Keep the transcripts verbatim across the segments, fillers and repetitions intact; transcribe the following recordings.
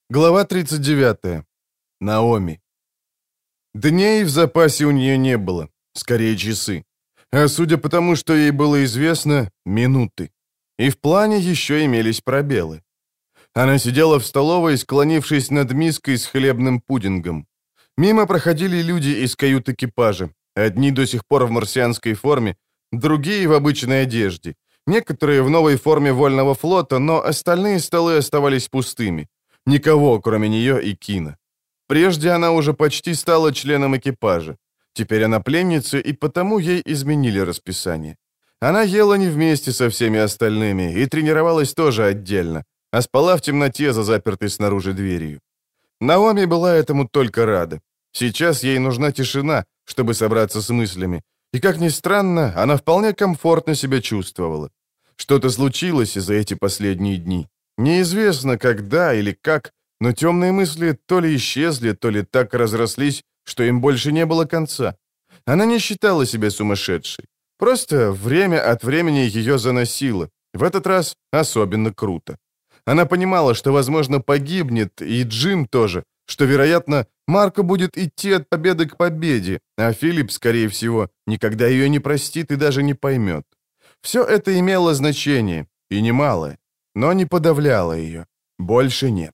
Глава тридцать девятая. Наоми. Дней в запасе у нее не было, скорее часы. А судя по тому, что ей было известно, минуты. И в плане еще имелись пробелы. Она сидела в столовой, склонившись над миской с хлебным пудингом. Мимо проходили люди из кают экипажа. Одни до сих пор в марсианской форме, другие в обычной одежде. Некоторые в новой форме вольного флота, но остальные столы оставались пустыми. Никого, кроме нее и Кина. Прежде она уже почти стала членом экипажа. Теперь она пленница, и потому ей изменили расписание. Она ела не вместе со всеми остальными и тренировалась тоже отдельно, а спала в темноте за запертой снаружи дверью. Наоми была этому только рада. Сейчас ей нужна тишина, чтобы собраться с мыслями. И, как ни странно, она вполне комфортно себя чувствовала. Что-то случилось за эти последние дни. Неизвестно, когда или как, но темные мысли то ли исчезли, то ли так разрослись, что им больше не было конца. Она не считала себя сумасшедшей. Просто время от времени ее заносило. В этот раз особенно круто. Она понимала, что, возможно, погибнет, и Джим тоже, что, вероятно, Марко будет идти от победы к победе, а Филипп, скорее всего, никогда ее не простит и даже не поймет. Все это имело значение, и немалое. Но не подавляла ее. Больше нет.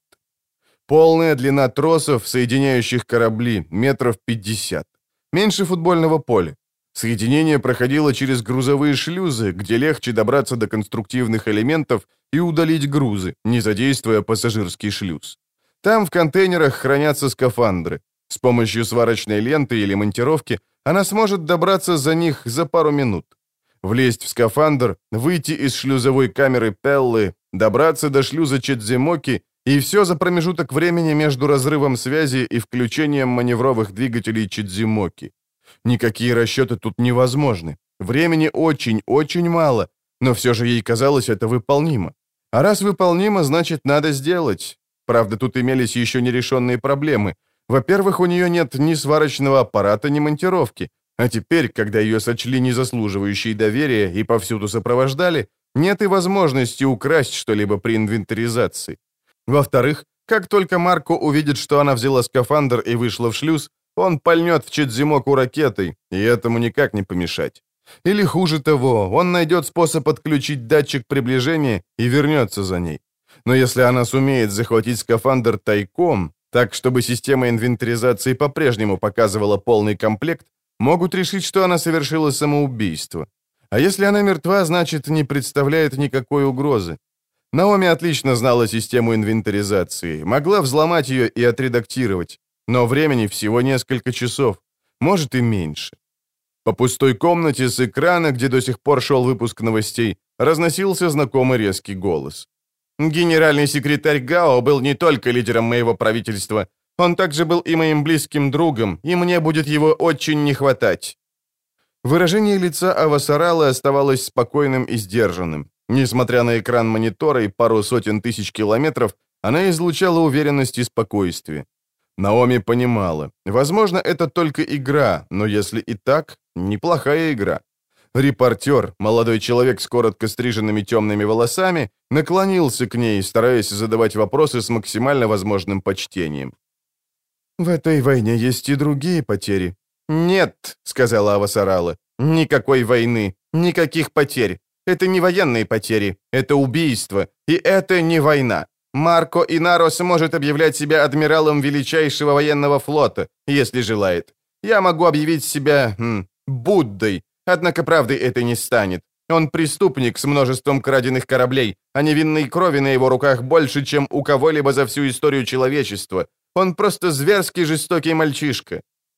Полная длина тросов, соединяющих корабли, метров пятьдесят. Меньше футбольного поля. Соединение проходило через грузовые шлюзы, где легче добраться до конструктивных элементов и удалить грузы, не задействуя пассажирский шлюз. Там в контейнерах хранятся скафандры. С помощью сварочной ленты или монтировки она сможет добраться за них за пару минут. Влезть в скафандр, выйти из шлюзовой камеры Пеллы, добраться до шлюза Чидзимоки, и все за промежуток времени между разрывом связи и включением маневровых двигателей Чидзимоки. Никакие расчеты тут невозможны. Времени очень-очень мало, но все же ей казалось это выполнимо. А раз выполнимо, значит, надо сделать. Правда, тут имелись еще нерешенные проблемы. Во-первых, у нее нет ни сварочного аппарата, ни монтировки. А теперь, когда ее сочли незаслуживающей доверия и повсюду сопровождали, нет и возможности украсть что-либо при инвентаризации. Во-вторых, как только Марко увидит, что она взяла скафандр и вышла в шлюз, он пальнет в Чидзимоку ракетой, и этому никак не помешать. Или хуже того, он найдет способ отключить датчик приближения и вернется за ней. Но если она сумеет захватить скафандр тайком, так, чтобы система инвентаризации по-прежнему показывала полный комплект, могут решить, что она совершила самоубийство. А если она мертва, значит, не представляет никакой угрозы. Наоми отлично знала систему инвентаризации, могла взломать ее и отредактировать, но времени всего несколько часов, может и меньше. По пустой комнате с экрана, где до сих пор шел выпуск новостей, разносился знакомый резкий голос. «Генеральный секретарь Гао был не только лидером моего правительства, он также был и моим близким другом, и мне будет его очень не хватать». Выражение лица Авасарала оставалось спокойным и сдержанным. Несмотря на экран монитора и пару сотен тысяч километров, она излучала уверенность и спокойствие. Наоми понимала, возможно, это только игра, но если и так, неплохая игра. Репортер, молодой человек с коротко стриженными темными волосами, наклонился к ней, стараясь задавать вопросы с максимально возможным почтением. «В этой войне есть и другие потери». «Нет», — сказала Авасарала, — «никакой войны, никаких потерь. Это не военные потери, это убийство, и это не война. Марко Инаро сможет объявлять себя адмиралом величайшего военного флота, если желает. Я могу объявить себя м, Буддой, однако правдой это не станет. Он преступник с множеством краденных кораблей, а невинной крови на его руках больше, чем у кого-либо за всю историю человечества. Он просто зверски жестокий мальчишка».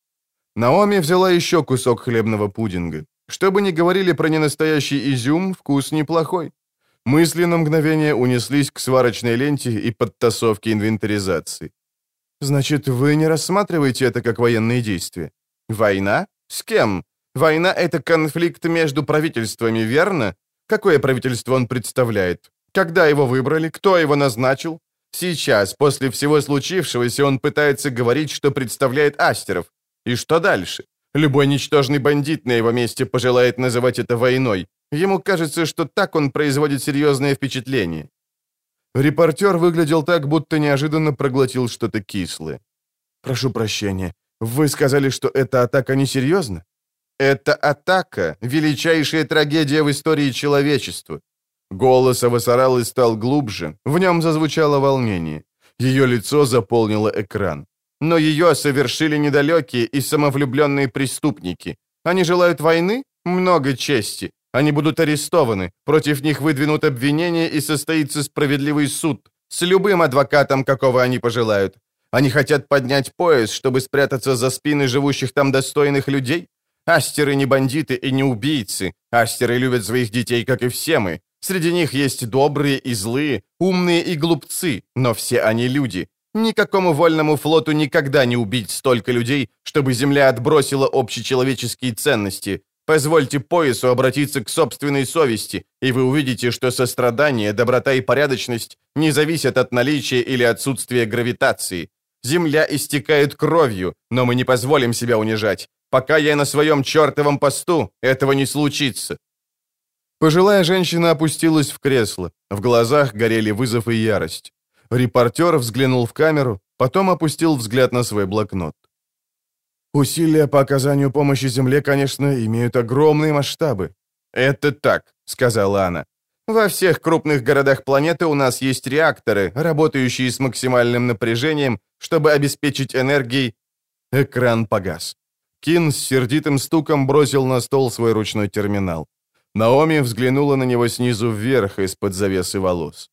Наоми взяла еще кусок хлебного пудинга. Что бы ни говорили про ненастоящий изюм, вкус неплохой. Мысли на мгновение унеслись к сварочной ленте и подтасовке инвентаризации. «Значит, вы не рассматриваете это как военные действия?» «Война? С кем? Война — это конфликт между правительствами, верно? Какое правительство он представляет? Когда его выбрали? Кто его назначил? Сейчас, после всего случившегося, он пытается говорить, что представляет астеров. И что дальше? Любой ничтожный бандит на его месте пожелает называть это войной. Ему кажется, что так он производит серьезное впечатление». Репортер выглядел так, будто неожиданно проглотил что-то кислое. «Прошу прощения, вы сказали, что эта атака несерьезна?» «Это атака — величайшая трагедия в истории человечества». Голос Авасаралы стал глубже, в нем зазвучало волнение. Ее лицо заполнило экран. Но ее совершили недалекие и самовлюбленные преступники. Они желают войны? Много чести. Они будут арестованы, против них выдвинут обвинения и состоится справедливый суд с любым адвокатом, какого они пожелают. Они хотят поднять пояс, чтобы спрятаться за спины живущих там достойных людей? Астеры не бандиты и не убийцы. Астеры любят своих детей, как и все мы. Среди них есть добрые и злые, умные и глупцы, но все они люди. Никакому вольному флоту никогда не убить столько людей, чтобы Земля отбросила общечеловеческие ценности. Позвольте поясу обратиться к собственной совести, и вы увидите, что сострадание, доброта и порядочность не зависят от наличия или отсутствия гравитации. Земля истекает кровью, но мы не позволим себя унижать. Пока я на своем чертовом посту, этого не случится». Пожилая женщина опустилась в кресло. В глазах горели вызов и ярость. Репортер взглянул в камеру, потом опустил взгляд на свой блокнот. «Усилия по оказанию помощи Земле, конечно, имеют огромные масштабы». «Это так», — сказала она. «Во всех крупных городах планеты у нас есть реакторы, работающие с максимальным напряжением, чтобы обеспечить энергией...» Экран погас. Кин с сердитым стуком бросил на стол свой ручной терминал. Наоми взглянула на него снизу вверх из-под завесы волос.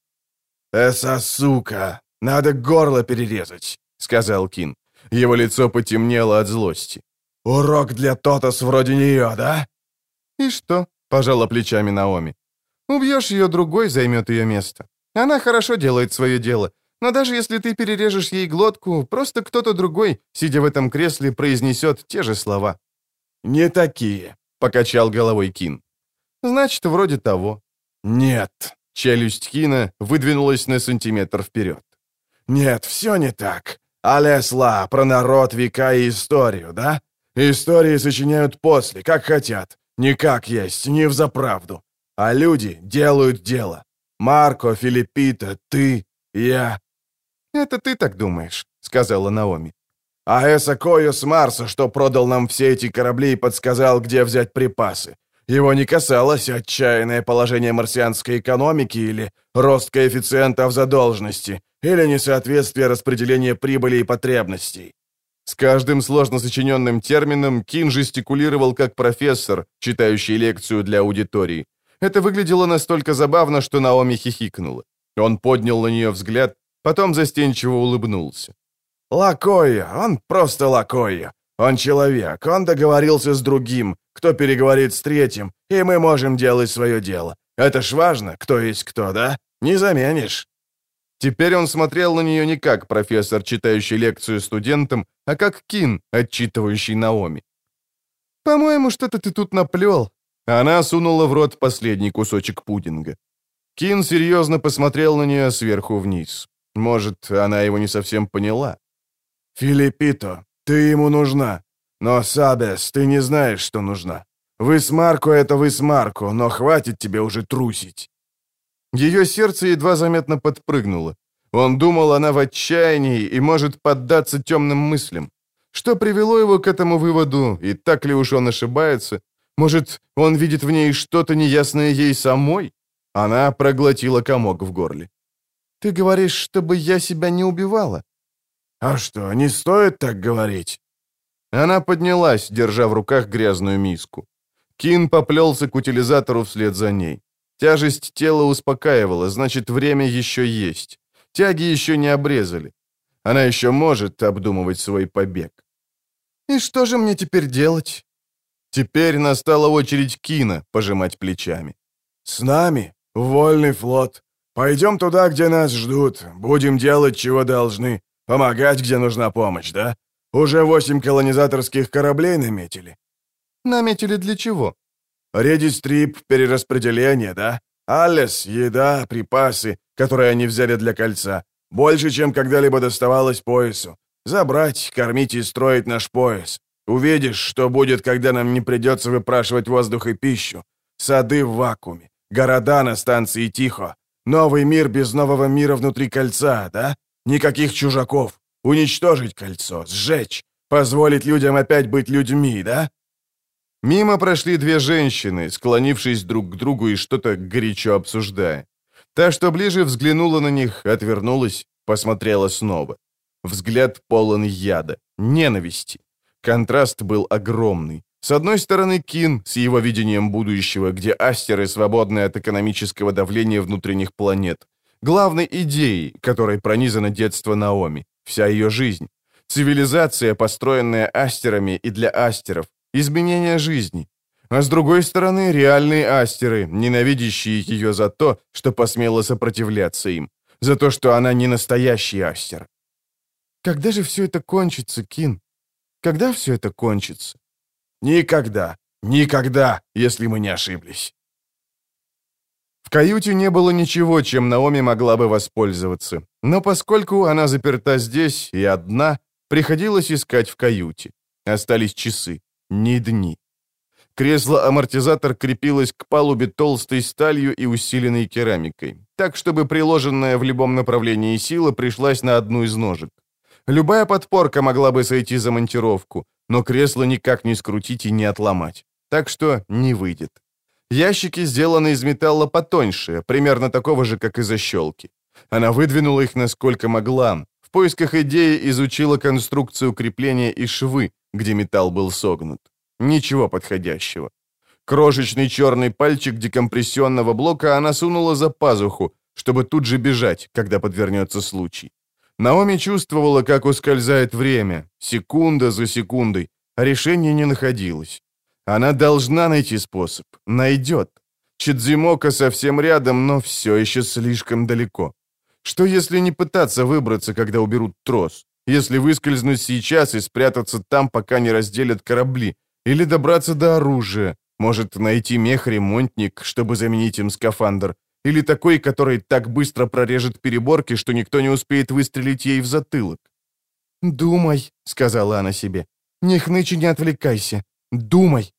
«Эса сука! Надо горло перерезать», — сказал Кин. Его лицо потемнело от злости. «Урок для Тотос вроде нее, да?» «И что?» — пожала плечами Наоми. «Убьешь ее, другой займет ее место. Она хорошо делает свое дело, но даже если ты перережешь ей глотку, просто кто-то другой, сидя в этом кресле, произнесет те же слова». «Не такие», — покачал головой Кин. «Значит, вроде того». «Нет». Челюсть Кина выдвинулась на сантиметр вперед. «Нет, все не так. Алесла, про народ, века и историю, да? Истории сочиняют после, как хотят. Не как есть, не взаправду. А люди делают дело. Марко, Филиппита, ты, я». «Это ты так думаешь», — сказала Наоми. «А Эса Койо с Марса, что продал нам все эти корабли и подсказал, где взять припасы. Его не касалось отчаянное положение марсианской экономики или рост коэффициентов задолженности, или несоответствие распределения прибыли и потребностей». С каждым сложно сочиненным термином Кин жестикулировал как профессор, читающий лекцию для аудитории. Это выглядело настолько забавно, что Наоми хихикнула. Он поднял на нее взгляд, потом застенчиво улыбнулся. «Лакойя, он просто Лакойя. Он человек, он договорился с другим, кто переговорит с третьим, и мы можем делать свое дело. Это ж важно, кто есть кто, да? Не заменишь». Теперь он смотрел на нее не как профессор, читающий лекцию студентам, а как Кин, отчитывающий Наоми. «По-моему, что-то ты тут наплел». Она сунула в рот последний кусочек пудинга. Кин серьезно посмотрел на нее сверху вниз. Может, она его не совсем поняла. «Филиппито, ты ему нужна. Но, Сабес, ты не знаешь, что нужна. Вы с Марко — это вы с Марко, но хватит тебе уже трусить». Ее сердце едва заметно подпрыгнуло. Он думал, она в отчаянии и может поддаться темным мыслям. Что привело его к этому выводу, и так ли уж он ошибается? Может, он видит в ней что-то неясное ей самой? Она проглотила комок в горле. «Ты говоришь, чтобы я себя не убивала?» «А что, не стоит так говорить?» Она поднялась, держа в руках грязную миску. Кин поплелся к утилизатору вслед за ней. Тяжесть тела успокаивала, значит, время еще есть. Тяги еще не обрезали. Она еще может обдумывать свой побег. «И что же мне теперь делать?» Теперь настала очередь Кина пожимать плечами. «С нами, вольный флот. Пойдем туда, где нас ждут. Будем делать, чего должны. Помогать, где нужна помощь, да? Уже восемь колонизаторских кораблей наметили». «Наметили для чего?» «Редистрип, перераспределение, да? Аллес, еда, припасы, которые они взяли для кольца. Больше, чем когда-либо доставалось поясу. Забрать, кормить и строить наш пояс. Увидишь, что будет, когда нам не придется выпрашивать воздух и пищу. Сады в вакууме, города на станции Тихо. Новый мир без нового мира внутри кольца, да? Никаких чужаков. Уничтожить кольцо, сжечь, позволить людям опять быть людьми, да?» Мимо прошли две женщины, склонившись друг к другу и что-то горячо обсуждая. Та, что ближе, взглянула на них, отвернулась, посмотрела снова. Взгляд полон яда, ненависти. Контраст был огромный. С одной стороны, Кин с его видением будущего, где астеры свободны от экономического давления внутренних планет. Главной идеей, которой пронизано детство Наоми, вся ее жизнь. Цивилизация, построенная астерами и для астеров. Изменение жизни. А с другой стороны, реальные астеры, ненавидящие ее за то, что посмела сопротивляться им. За то, что она не настоящий астер. «Когда же все это кончится, Кин? Когда все это кончится?» «Никогда, никогда, если мы не ошиблись». В каюте не было ничего, чем Наоми могла бы воспользоваться. Но поскольку она заперта здесь и одна, приходилось искать в каюте. Остались часы, не дни. Кресло-амортизатор крепилось к палубе толстой сталью и усиленной керамикой, так, чтобы приложенная в любом направлении сила пришлась на одну из ножек. Любая подпорка могла бы сойти за монтировку, но кресло никак не скрутить и не отломать, так что не выйдет. Ящики сделаны из металла потоньше, примерно такого же, как и защелки. Она выдвинула их насколько могла, в поисках идеи изучила конструкцию крепления и швы, где металл был согнут. Ничего подходящего. Крошечный черный пальчик декомпрессионного блока она сунула за пазуху, чтобы тут же бежать, когда подвернется случай. Наоми чувствовала, как ускользает время, секунда за секундой, а решения не находилось. Она должна найти способ, найдет. Чидзимока совсем рядом, но все еще слишком далеко. Что если не пытаться выбраться, когда уберут трос? Если выскользнуть сейчас и спрятаться там, пока не разделят корабли? Или добраться до оружия? Может, найти мех-ремонтник, чтобы заменить им скафандр? Или такой, который так быстро прорежет переборки, что никто не успеет выстрелить ей в затылок? «Думай», — сказала она себе. «Не хнычь и не отвлекайся. Думай».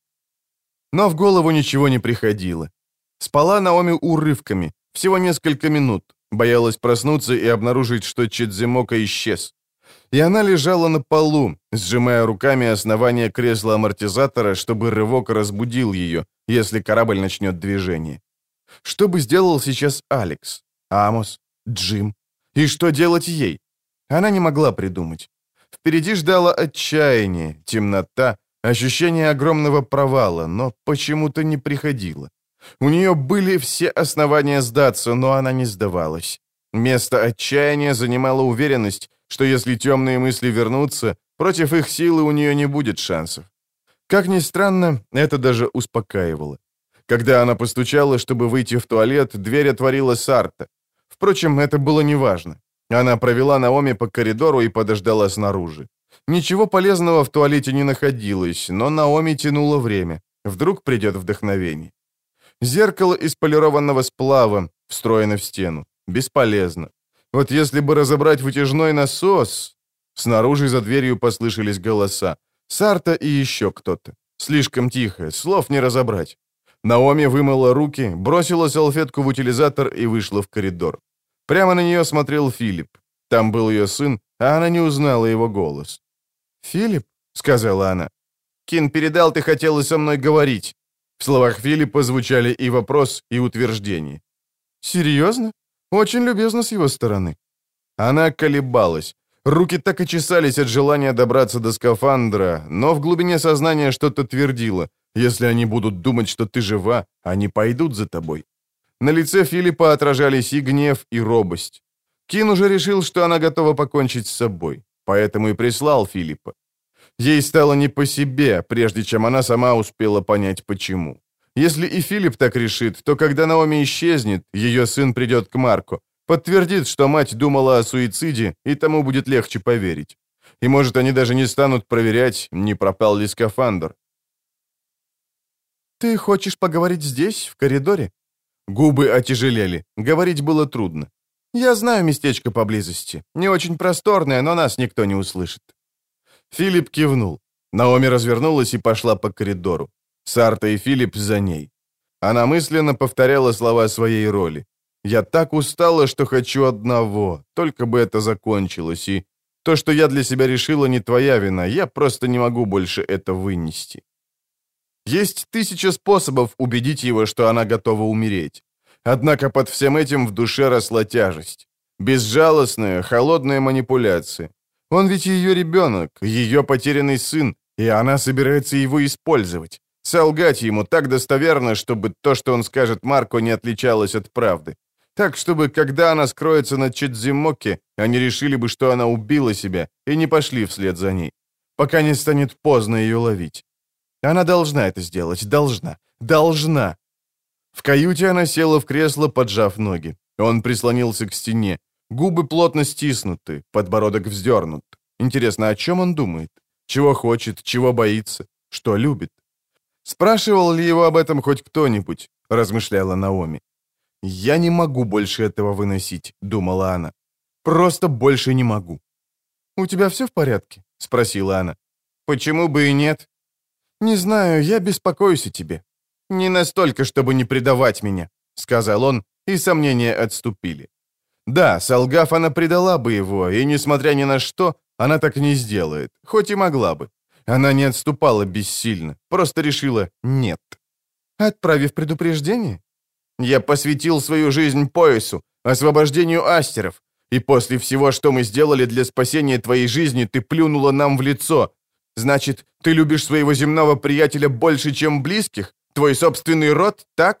Но в голову ничего не приходило. Спала Наоми урывками, всего несколько минут. Боялась проснуться и обнаружить, что Чидзимока исчез. И она лежала на полу, сжимая руками основание кресла-амортизатора, чтобы рывок разбудил ее, если корабль начнет движение. Что бы сделал сейчас Алекс, Амос, Джим? И что делать ей? Она не могла придумать. Впереди ждало отчаяние, темнота, ощущение огромного провала, но почему-то не приходило. У нее были все основания сдаться, но она не сдавалась. Место отчаяния занимала уверенность, что если темные мысли вернутся, против их силы у нее не будет шансов. Как ни странно, это даже успокаивало. Когда она постучала, чтобы выйти в туалет, дверь отворила Сарта. Впрочем, это было неважно. Она провела Наоми по коридору и подождала снаружи. Ничего полезного в туалете не находилось, но Наоми тянуло время. Вдруг придет вдохновение. Зеркало из полированного сплава встроено в стену. Бесполезно. Вот если бы разобрать вытяжной насос... Снаружи за дверью послышались голоса. Сарта и еще кто-то. Слишком тихо, слов не разобрать. Наоми вымыла руки, бросила салфетку в утилизатор и вышла в коридор. Прямо на нее смотрел Филипп. Там был ее сын, а она не узнала его голос. «Филипп?» — сказала она. «Кин передал, ты хотела со мной говорить». В словах Филиппа звучали и вопрос, и утверждение. «Серьезно? Очень любезно с его стороны». Она колебалась. Руки так и чесались от желания добраться до скафандра, но в глубине сознания что-то твердило. Если они будут думать, что ты жива, они пойдут за тобой. На лице Филиппа отражались и гнев, и робость. Кин уже решил, что она готова покончить с собой, поэтому и прислал Филиппа. Ей стало не по себе, прежде чем она сама успела понять, почему. Если и Филипп так решит, то когда Наоми исчезнет, ее сын придет к Марко, подтвердит, что мать думала о суициде, и тому будет легче поверить. И, может, они даже не станут проверять, не пропал ли скафандр. «Ты хочешь поговорить здесь, в коридоре?» Губы отяжелели, говорить было трудно. «Я знаю местечко поблизости. Не очень просторное, но нас никто не услышит». Филипп кивнул. Наоми развернулась и пошла по коридору. Сарта и Филипп за ней. Она мысленно повторяла слова своей роли. Я так устала, что хочу одного, только бы это закончилось, и то, что я для себя решила, не твоя вина, я просто не могу больше это вынести. Есть тысяча способов убедить его, что она готова умереть. Однако под всем этим в душе росла тяжесть. Безжалостная, холодная манипуляция. Он ведь ее ребенок, ее потерянный сын, и она собирается его использовать. Солгать ему так достоверно, чтобы то, что он скажет Марко, не отличалось от правды. Так, чтобы, когда она скроется на Чидзимоке, они решили бы, что она убила себя, и не пошли вслед за ней. Пока не станет поздно ее ловить. Она должна это сделать, должна, должна. В каюте она села в кресло, поджав ноги. Он прислонился к стене. Губы плотно стиснуты, подбородок вздернут. Интересно, о чем он думает? Чего хочет, чего боится, что любит? Спрашивал ли его об этом хоть кто-нибудь, размышляла Наоми. «Я не могу больше этого выносить», — думала она. «Просто больше не могу». «У тебя все в порядке?» — спросила она. «Почему бы и нет?» «Не знаю, я беспокоюсь о тебе». «Не настолько, чтобы не предавать меня», — сказал он, и сомнения отступили. Да, солгав, она предала бы его, и, несмотря ни на что, она так не сделает, хоть и могла бы. Она не отступала бессильно, просто решила «нет». «Отправив предупреждение?» «Я посвятил свою жизнь поясу, освобождению астеров, и после всего, что мы сделали для спасения твоей жизни, ты плюнула нам в лицо. Значит, ты любишь своего земного приятеля больше, чем близких? Твой собственный род, так?»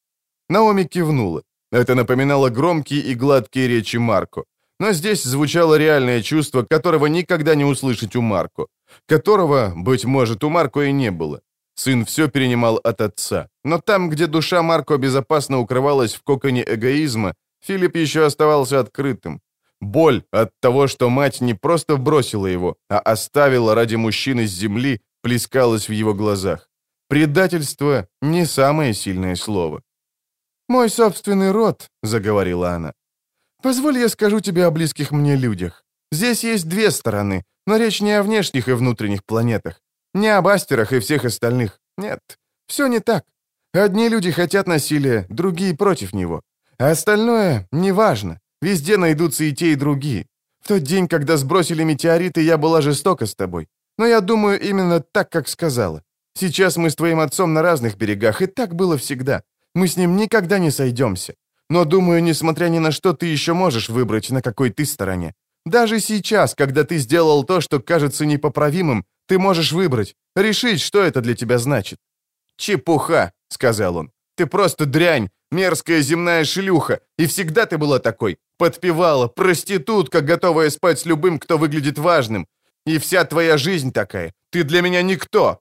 Наоми кивнула. Это напоминало громкие и гладкие речи Марко. Но здесь звучало реальное чувство, которого никогда не услышать у Марко. Которого, быть может, у Марко и не было. Сын все перенимал от отца. Но там, где душа Марко безопасно укрывалась в коконе эгоизма, Филипп еще оставался открытым. Боль от того, что мать не просто бросила его, а оставила ради мужчины с земли, плескалась в его глазах. Предательство — не самое сильное слово. «Мой собственный род», — заговорила она. «Позволь, я скажу тебе о близких мне людях. Здесь есть две стороны, но речь не о внешних и внутренних планетах. Не об астерах и всех остальных. Нет, все не так. Одни люди хотят насилия, другие против него. А остальное неважно. Везде найдутся и те, и другие. В тот день, когда сбросили метеориты, я была жестока с тобой. Но я думаю именно так, как сказала. Сейчас мы с твоим отцом на разных берегах, и так было всегда. Мы с ним никогда не сойдемся. Но, думаю, несмотря ни на что, ты еще можешь выбрать, на какой ты стороне. Даже сейчас, когда ты сделал то, что кажется непоправимым, ты можешь выбрать, решить, что это для тебя значит». «Чепуха», — сказал он. «Ты просто дрянь, мерзкая земная шлюха, и всегда ты была такой. Подпевала, проститутка, готовая спать с любым, кто выглядит важным. И вся твоя жизнь такая. Ты для меня никто».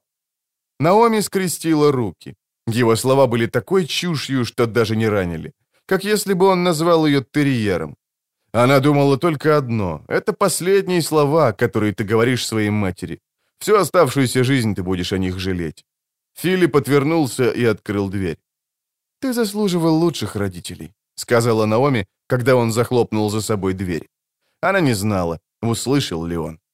Наоми скрестила руки. Его слова были такой чушью, что даже не ранили. Как если бы он назвал ее терьером. Она думала только одно. Это последние слова, которые ты говоришь своей матери. Всю оставшуюся жизнь ты будешь о них жалеть. Филипп отвернулся и открыл дверь. «Ты заслуживал лучших родителей», — сказала Наоми, когда он захлопнул за собой дверь. Она не знала, услышал ли он.